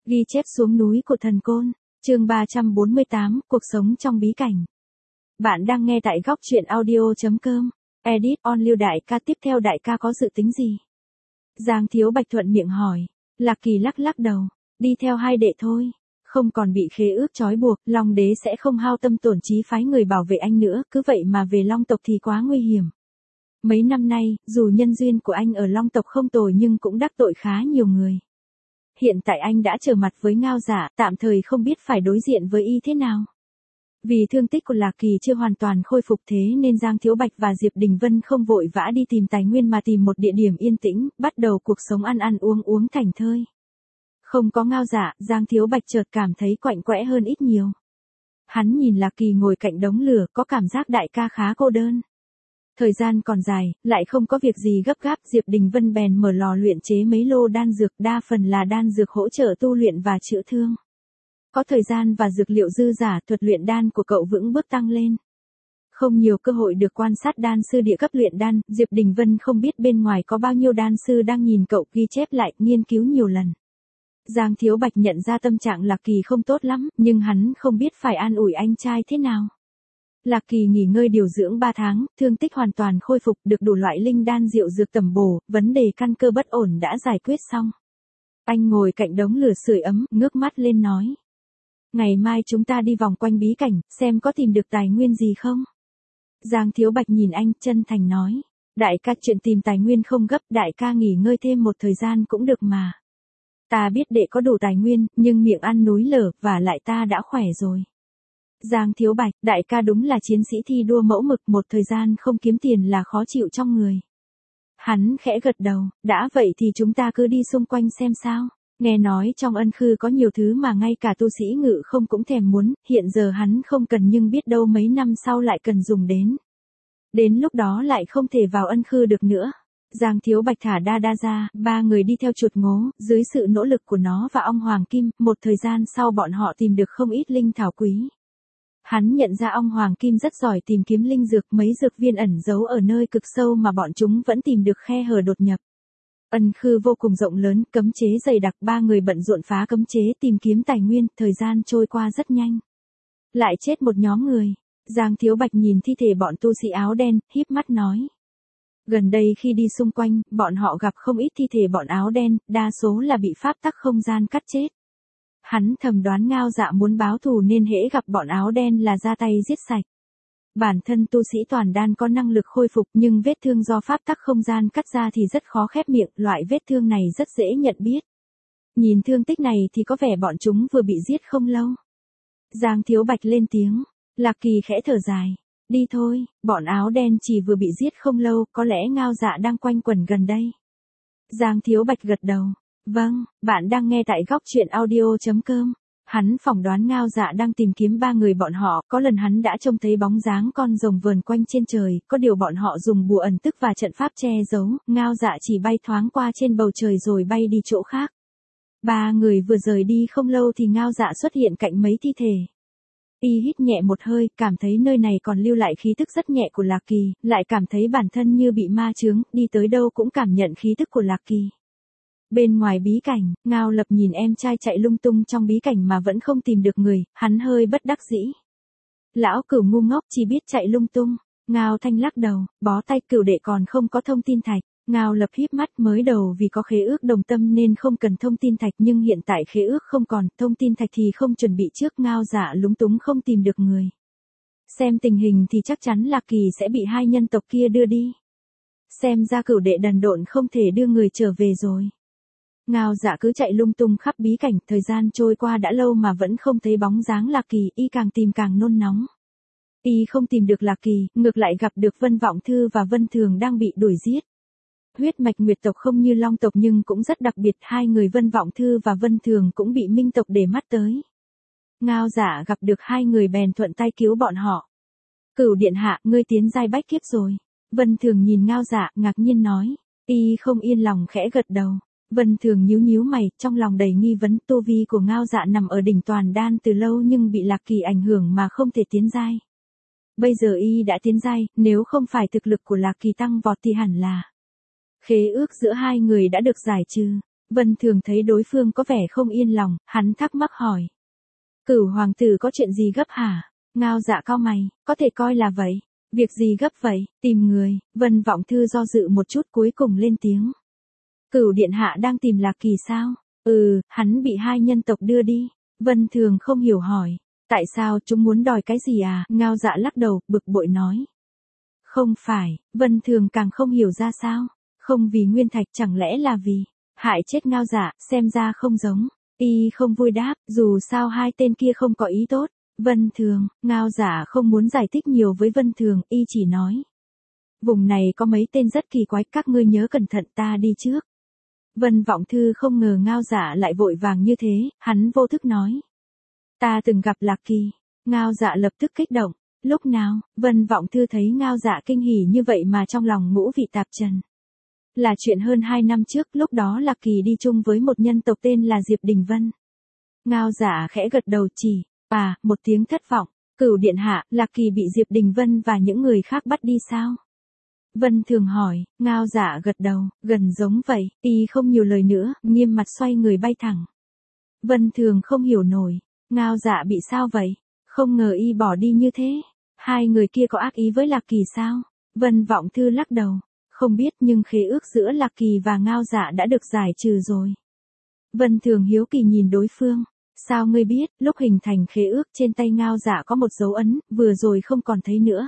Ghi chép xuống núi của thần côn, chương 348, cuộc sống trong bí cảnh. Bạn đang nghe tại góc truyện audio.com. Edit on Lưu đại ca, tiếp theo đại ca có dự tính gì? Giang Thiếu Bạch thuận miệng hỏi. Lạc Kỳ lắc lắc đầu, đi theo hai đệ thôi. Không còn bị khế ước trói buộc, Long đế sẽ không hao tâm tổn trí phái người bảo vệ anh nữa, cứ vậy mà về Long tộc thì quá nguy hiểm. Mấy năm nay, dù nhân duyên của anh ở Long tộc không tồi nhưng cũng đắc tội khá nhiều người. Hiện tại anh đã trở mặt với Ngao Dạ, tạm thời không biết phải đối diện với y thế nào. Vì thương tích của Lạc Kỳ chưa hoàn toàn khôi phục, thế nên Giang Thiếu Bạch và Diệp Đình Vân không vội vã đi tìm tài nguyên mà tìm một địa điểm yên tĩnh, bắt đầu cuộc sống ăn ăn uống uống thảnh thơi. Không có Ngao Dạ, Giang Thiếu Bạch chợt cảm thấy quạnh quẽ hơn ít nhiều. Hắn nhìn Lạc Kỳ ngồi cạnh đống lửa, có cảm giác đại ca khá cô đơn. Thời gian còn dài, lại không có việc gì gấp gáp, Diệp Đình Vân bèn mở lò luyện chế mấy lô đan dược, đa phần là đan dược hỗ trợ tu luyện và chữa thương. Có thời gian và dược liệu dư giả, thuật luyện đan của cậu vững bước tăng lên. Không nhiều cơ hội được quan sát đan sư địa cấp luyện đan, Diệp Đình Vân không biết bên ngoài có bao nhiêu đan sư đang nhìn cậu, ghi chép lại, nghiên cứu nhiều lần. Giang Thiếu Bạch nhận ra tâm trạng Lạc Kỳ không tốt lắm, nhưng hắn không biết phải an ủi anh trai thế nào. Lạc Kỳ nghỉ ngơi điều dưỡng 3 tháng, thương tích hoàn toàn khôi phục, được đủ loại linh đan diệu dược tầm bổ, vấn đề căn cơ bất ổn đã giải quyết xong. Anh ngồi cạnh đống lửa sưởi ấm, ngước mắt lên nói. Ngày mai chúng ta đi vòng quanh bí cảnh, xem có tìm được tài nguyên gì không? Giang Thiếu Bạch nhìn anh, chân thành nói. Đại ca, chuyện tìm tài nguyên không gấp, đại ca nghỉ ngơi thêm một thời gian cũng được mà. Ta biết đệ có đủ tài nguyên, nhưng miệng ăn núi lở, và lại ta đã khỏe rồi. Giang Thiếu Bạch, đại ca đúng là chiến sĩ thi đua mẫu mực, một thời gian không kiếm tiền là khó chịu trong người. Hắn khẽ gật đầu, đã vậy thì chúng ta cứ đi xung quanh xem sao. Nghe nói trong ân khư có nhiều thứ mà ngay cả tu sĩ ngự không cũng thèm muốn, hiện giờ hắn không cần nhưng biết đâu mấy năm sau lại cần dùng đến. Đến lúc đó lại không thể vào ân khư được nữa. Giang Thiếu Bạch thả đa đa ra, ba người đi theo chuột ngố, dưới sự nỗ lực của nó và ong hoàng kim, một thời gian sau bọn họ tìm được không ít linh thảo quý. Hắn nhận ra ong hoàng kim rất giỏi tìm kiếm linh dược, mấy dược viên ẩn giấu ở nơi cực sâu mà bọn chúng vẫn tìm được khe hở đột nhập. Ân khư vô cùng rộng lớn, cấm chế dày đặc, ba người bận rộn phá cấm chế tìm kiếm tài nguyên, thời gian trôi qua rất nhanh. Lại chết một nhóm người. Giang Thiếu Bạch nhìn thi thể bọn tu sĩ áo đen, híp mắt nói. Gần đây khi đi xung quanh, bọn họ gặp không ít thi thể bọn áo đen, đa số là bị pháp tắc không gian cắt chết. Hắn thầm đoán Ngao Dạ muốn báo thù nên hễ gặp bọn áo đen là ra tay giết sạch. Bản thân tu sĩ toàn đan có năng lực khôi phục nhưng vết thương do pháp tắc không gian cắt ra thì rất khó khép miệng, loại vết thương này rất dễ nhận biết. Nhìn thương tích này thì có vẻ bọn chúng vừa bị giết không lâu. Giang Thiếu Bạch lên tiếng, Lạc Kỳ khẽ thở dài. Đi thôi, bọn áo đen chỉ vừa bị giết không lâu, có lẽ Ngao Dạ đang quanh quẩn gần đây. Giang Thiếu Bạch gật đầu. Vâng, bạn đang nghe tại góc truyện audio.com. Hắn phỏng đoán Ngao Dạ đang tìm kiếm ba người bọn họ, có lần hắn đã trông thấy bóng dáng con rồng vờn quanh trên trời, có điều bọn họ dùng bùa ẩn tức và trận pháp che giấu, Ngao Dạ chỉ bay thoáng qua trên bầu trời rồi bay đi chỗ khác. Ba người vừa rời đi không lâu thì Ngao Dạ xuất hiện cạnh mấy thi thể. Y hít nhẹ một hơi, cảm thấy nơi này còn lưu lại khí tức rất nhẹ của Lạc Kỳ, lại cảm thấy bản thân như bị ma chướng, đi tới đâu cũng cảm nhận khí tức của Lạc Kỳ. Bên ngoài bí cảnh, Ngao Lập nhìn em trai chạy lung tung trong bí cảnh mà vẫn không tìm được người, hắn hơi bất đắc dĩ. Lão Cửu ngu ngốc chỉ biết chạy lung tung. Ngao Thanh lắc đầu, bó tay, Cửu đệ còn không có thông tin thạch. Ngao Lập híp mắt, mới đầu vì có khế ước đồng tâm nên không cần thông tin thạch nhưng hiện tại khế ước không còn, thông tin thạch thì không chuẩn bị trước. Ngao Dạ lúng túng không tìm được người. Xem tình hình thì chắc chắn Lạc Kỳ sẽ bị hai nhân tộc kia đưa đi. Xem ra Cửu đệ đần độn không thể đưa người trở về rồi. Ngao Dạ cứ chạy lung tung khắp bí cảnh, thời gian trôi qua đã lâu mà vẫn không thấy bóng dáng Lạc Kỳ, y càng tìm càng nôn nóng. Y không tìm được Lạc Kỳ, ngược lại gặp được Vân Vọng Thư và Vân Thường đang bị đuổi giết. Huyết mạch Nguyệt tộc không như Long tộc nhưng cũng rất đặc biệt, hai người Vân Vọng Thư và Vân Thường cũng bị Minh tộc để mắt tới. Ngao Dạ gặp được hai người bèn thuận tay cứu bọn họ. Cửu điện hạ, ngươi tiến giai bách kiếp rồi. Vân Thường nhìn Ngao Dạ, ngạc nhiên nói. Y không yên lòng khẽ gật đầu. Vân Thường nhíu nhíu mày, trong lòng đầy nghi vấn, tu vi của Ngao Dạ nằm ở đỉnh toàn đan từ lâu nhưng bị Lạc Kỳ ảnh hưởng mà không thể tiến giai. Bây giờ y đã tiến giai, nếu không phải thực lực của Lạc Kỳ tăng vọt thì hẳn là khế ước giữa hai người đã được giải trừ. Vân Thường thấy đối phương có vẻ không yên lòng, hắn thắc mắc hỏi. Cửu hoàng tử có chuyện gì gấp hả? Ngao Dạ cau mày, có thể coi là vậy. Việc gì gấp vậy? Tìm người. Vân Vọng Thư do dự một chút cuối cùng lên tiếng. Cửu điện hạ đang tìm Lạc Kỳ sao? Hắn bị hai nhân tộc đưa đi. Vân Thường không hiểu hỏi. Tại sao chúng muốn đòi cái gì à? Ngao Dạ lắc đầu, bực bội nói. Không phải, Vân Thường càng không hiểu ra sao. Không vì nguyên thạch, chẳng lẽ là vì hại chết Ngao Dạ, xem ra không giống. Y không vui đáp, dù sao hai tên kia không có ý tốt. Vân Thường, Ngao Dạ không muốn giải thích nhiều với Vân Thường, y chỉ nói. Vùng này có mấy tên rất kỳ quái, các ngươi nhớ cẩn thận, ta đi trước. Vân Vọng Thư không ngờ Ngao Dạ lại vội vàng như thế, hắn vô thức nói. Ta từng gặp Lạc Kỳ. Ngao Dạ lập tức kích động. Lúc nào? Vân Vọng Thư thấy Ngao Dạ kinh hỉ như vậy mà trong lòng ngũ vị tạp trần. Là chuyện hơn 2 năm trước, lúc đó Lạc Kỳ đi chung với một nhân tộc tên là Diệp Đình Vân. Ngao Dạ khẽ gật đầu chỉ. Một tiếng thất vọng. Cửu điện hạ, Lạc Kỳ bị Diệp Đình Vân và những người khác bắt đi sao? Vân Thường hỏi. Ngao Dạ gật đầu, gần giống vậy. Y không nhiều lời nữa, nghiêm mặt xoay người bay thẳng. Vân Thường không hiểu nổi. Ngao Dạ bị sao vậy? Không ngờ y bỏ đi như thế. Hai người kia có ác ý với Lạc Kỳ sao? Vân Vọng Thư lắc đầu. Không biết, nhưng khế ước giữa Lạc Kỳ và Ngao Dạ đã được giải trừ rồi. Vân Thường hiếu kỳ nhìn đối phương. Sao ngươi biết? Lúc hình thành khế ước trên tay Ngao Dạ có một dấu ấn, vừa rồi không còn thấy nữa.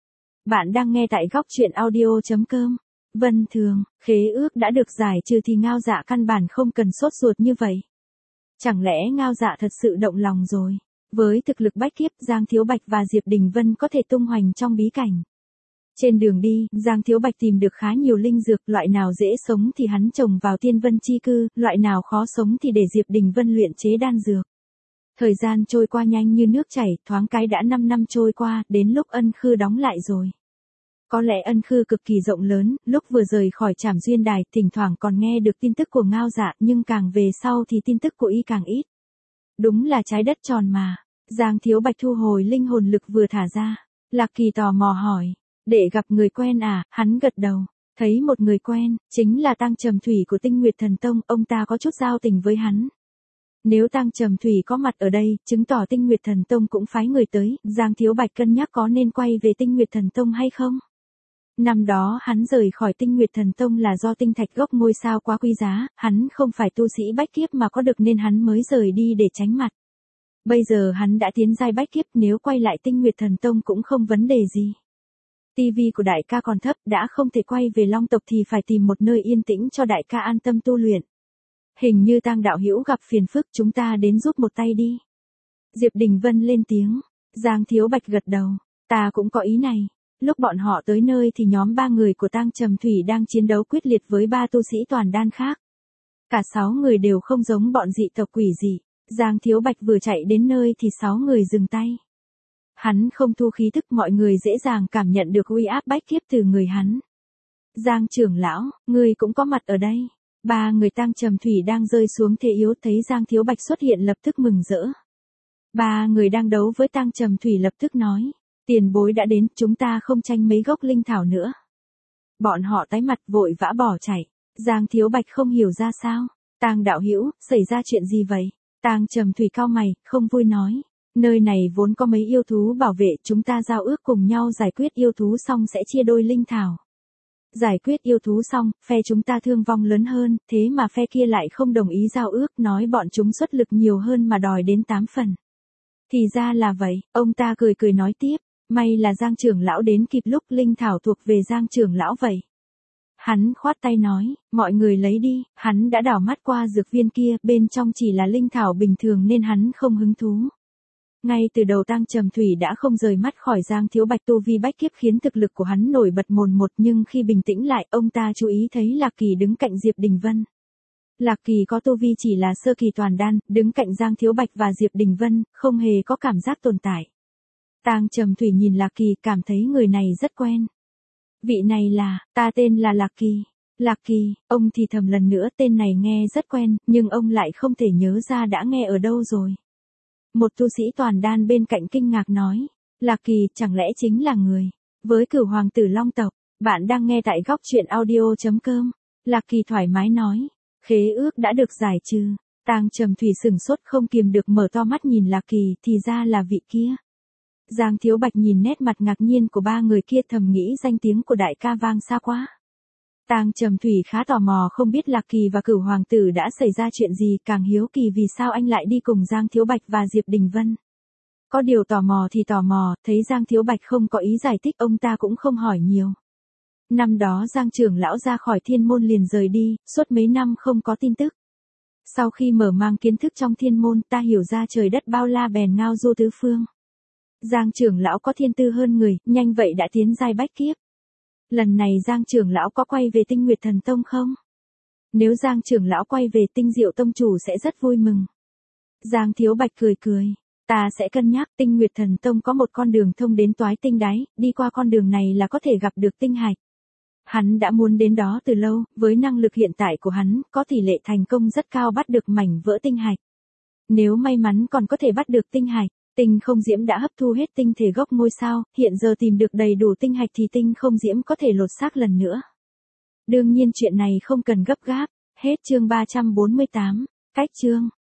Bạn đang nghe tại góc truyện audio.com. Vân Thường, khế ước đã được giải trừ thì Ngao Dạ căn bản không cần sốt ruột như vậy. Chẳng lẽ Ngao Dạ thật sự động lòng rồi? Với thực lực bách kiếp, Giang Thiếu Bạch và Diệp Đình Vân có thể tung hoành trong bí cảnh. Trên đường đi, Giang Thiếu Bạch tìm được khá nhiều linh dược, loại nào dễ sống thì hắn trồng vào Tiên Vân chi cư, loại nào khó sống thì để Diệp Đình Vân luyện chế đan dược. Thời gian trôi qua nhanh như nước chảy, thoáng cái đã 5 năm trôi qua, đến lúc Ân Khư đóng lại rồi. Có lẽ Ân Khư cực kỳ rộng lớn, lúc vừa rời khỏi Trảm Duyên Đài, thỉnh thoảng còn nghe được tin tức của Ngao Dạ, nhưng càng về sau thì tin tức của y càng ít. Đúng là trái đất tròn mà. Giang Thiếu Bạch thu hồi linh hồn lực vừa thả ra. Lạc Kỳ tò mò hỏi. Để gặp người quen à? Hắn gật đầu. Thấy một người quen, chính là Tang Trầm Thủy của Tinh Nguyệt Thần Tông, ông ta có chút giao tình với hắn. Nếu Tang Trầm Thủy có mặt ở đây, chứng tỏ Tinh Nguyệt Thần Tông cũng phái người tới, Giang Thiếu Bạch cân nhắc có nên quay về Tinh Nguyệt Thần Tông hay không? Năm đó hắn rời khỏi Tinh Nguyệt Thần Tông là do tinh thạch gốc ngôi sao quá quý giá, hắn không phải tu sĩ bách kiếp mà có được nên hắn mới rời đi để tránh mặt. Bây giờ hắn đã tiến giai bách kiếp, nếu quay lại Tinh Nguyệt Thần Tông cũng không vấn đề gì. TV của đại ca còn thấp, đã không thể quay về Long tộc thì phải tìm một nơi yên tĩnh cho đại ca an tâm tu luyện. Hình như Tang đạo hữu gặp phiền phức, chúng ta đến giúp một tay đi. Diệp Đình Vân lên tiếng. Giang Thiếu Bạch gật đầu. Ta cũng có ý này. Lúc bọn họ tới nơi thì nhóm 3 người của Tang Trầm Thủy đang chiến đấu quyết liệt với 3 tu sĩ toàn đan khác. Cả 6 người đều không giống bọn dị tộc quỷ dị. Giang Thiếu Bạch vừa chạy đến nơi thì 6 người dừng tay. Hắn không thu khí thức, mọi người dễ dàng cảm nhận được uy áp bách kiếp từ người hắn. Giang trưởng lão, ngươi cũng có mặt ở đây. 3 người Tang Trầm Thủy đang rơi xuống thế yếu, thấy Giang Thiếu Bạch xuất hiện lập tức mừng rỡ. 3 người đang đấu với Tang Trầm Thủy lập tức nói. Tiền bối đã đến, chúng ta không tranh mấy gốc linh thảo nữa. Bọn họ tái mặt vội vã bỏ chạy. Giang Thiếu Bạch không hiểu ra sao. Tang đạo hữu, xảy ra chuyện gì vậy? Tang Trầm Thủy cau mày, không vui nói. Nơi này vốn có mấy yêu thú bảo vệ, chúng ta giao ước cùng nhau giải quyết yêu thú xong sẽ chia đôi linh thảo. Giải quyết yêu thú xong, phe chúng ta thương vong lớn hơn, thế mà phe kia lại không đồng ý giao ước, nói bọn chúng xuất lực nhiều hơn mà đòi đến 8 phần. Thì ra là vậy, ông ta cười cười nói tiếp, may là Giang trưởng lão đến kịp lúc, linh thảo thuộc về Giang trưởng lão vậy. Hắn khoát tay nói, mọi người lấy đi, hắn đã đảo mắt qua dược viên kia, bên trong chỉ là linh thảo bình thường nên hắn không hứng thú. Ngay từ đầu Tang Trầm Thủy đã không rời mắt khỏi Giang Thiếu Bạch, tu vi bách kiếp khiến thực lực của hắn nổi bật mồn một, nhưng khi bình tĩnh lại, ông ta chú ý thấy Lạc Kỳ đứng cạnh Diệp Đình Vân. Lạc Kỳ có tu vi chỉ là sơ kỳ toàn đan, đứng cạnh Giang Thiếu Bạch và Diệp Đình Vân, không hề có cảm giác tồn tại. Tang Trầm Thủy nhìn Lạc Kỳ, cảm thấy người này rất quen. Vị này là, ta tên là Lạc Kỳ. Lạc Kỳ, ông thì thầm lần nữa, tên này nghe rất quen, nhưng ông lại không thể nhớ ra đã nghe ở đâu rồi. Một tu sĩ toàn đan bên cạnh kinh ngạc nói, Lạc Kỳ chẳng lẽ chính là người với Cửu hoàng tử Long tộc? Bạn đang nghe tại góc truyện audio.com. Lạc Kỳ thoải mái nói, Khế ước đã được giải trừ. Tang Trầm Thủy sửng sốt không kìm được mở to mắt nhìn Lạc Kỳ, thì ra là vị kia. Giang Thiếu Bạch nhìn nét mặt ngạc nhiên của ba người kia thầm nghĩ danh tiếng của đại ca vang xa quá. Tang Trầm Thủy khá tò mò không biết Lạc Kỳ và Cửu Hoàng tử đã xảy ra chuyện gì, càng hiếu kỳ vì sao anh lại đi cùng Giang Thiếu Bạch và Diệp Đình Vân. Có điều tò mò thì tò mò, thấy Giang Thiếu Bạch không có ý giải thích ông ta cũng không hỏi nhiều. Năm đó Giang trưởng lão ra khỏi thiên môn liền rời đi, suốt mấy năm không có tin tức. Sau khi mở mang kiến thức trong thiên môn ta hiểu ra trời đất bao la bèn ngao du tứ phương. Giang trưởng lão có thiên tư hơn người, nhanh vậy đã tiến giai bách kiếp. Lần này Giang trưởng lão có quay về Tinh Nguyệt Thần Tông không? Nếu Giang trưởng lão quay về Tinh Diệu Tông chủ sẽ rất vui mừng. Giang Thiếu Bạch cười cười. Ta sẽ cân nhắc. Tinh Nguyệt Thần Tông có một con đường thông đến Toái Tinh Đáy, đi qua con đường này là có thể gặp được tinh hạch. Hắn đã muốn đến đó từ lâu, với năng lực hiện tại của hắn, có tỷ lệ thành công rất cao bắt được mảnh vỡ tinh hạch. Nếu may mắn còn có thể bắt được tinh hạch, Tinh Không Diễm đã hấp thu hết tinh thể gốc ngôi sao, hiện giờ tìm được đầy đủ tinh hạch thì Tinh Không Diễm có thể lột xác lần nữa. Đương nhiên chuyện này không cần gấp gáp. Hết chương 348. Cách chương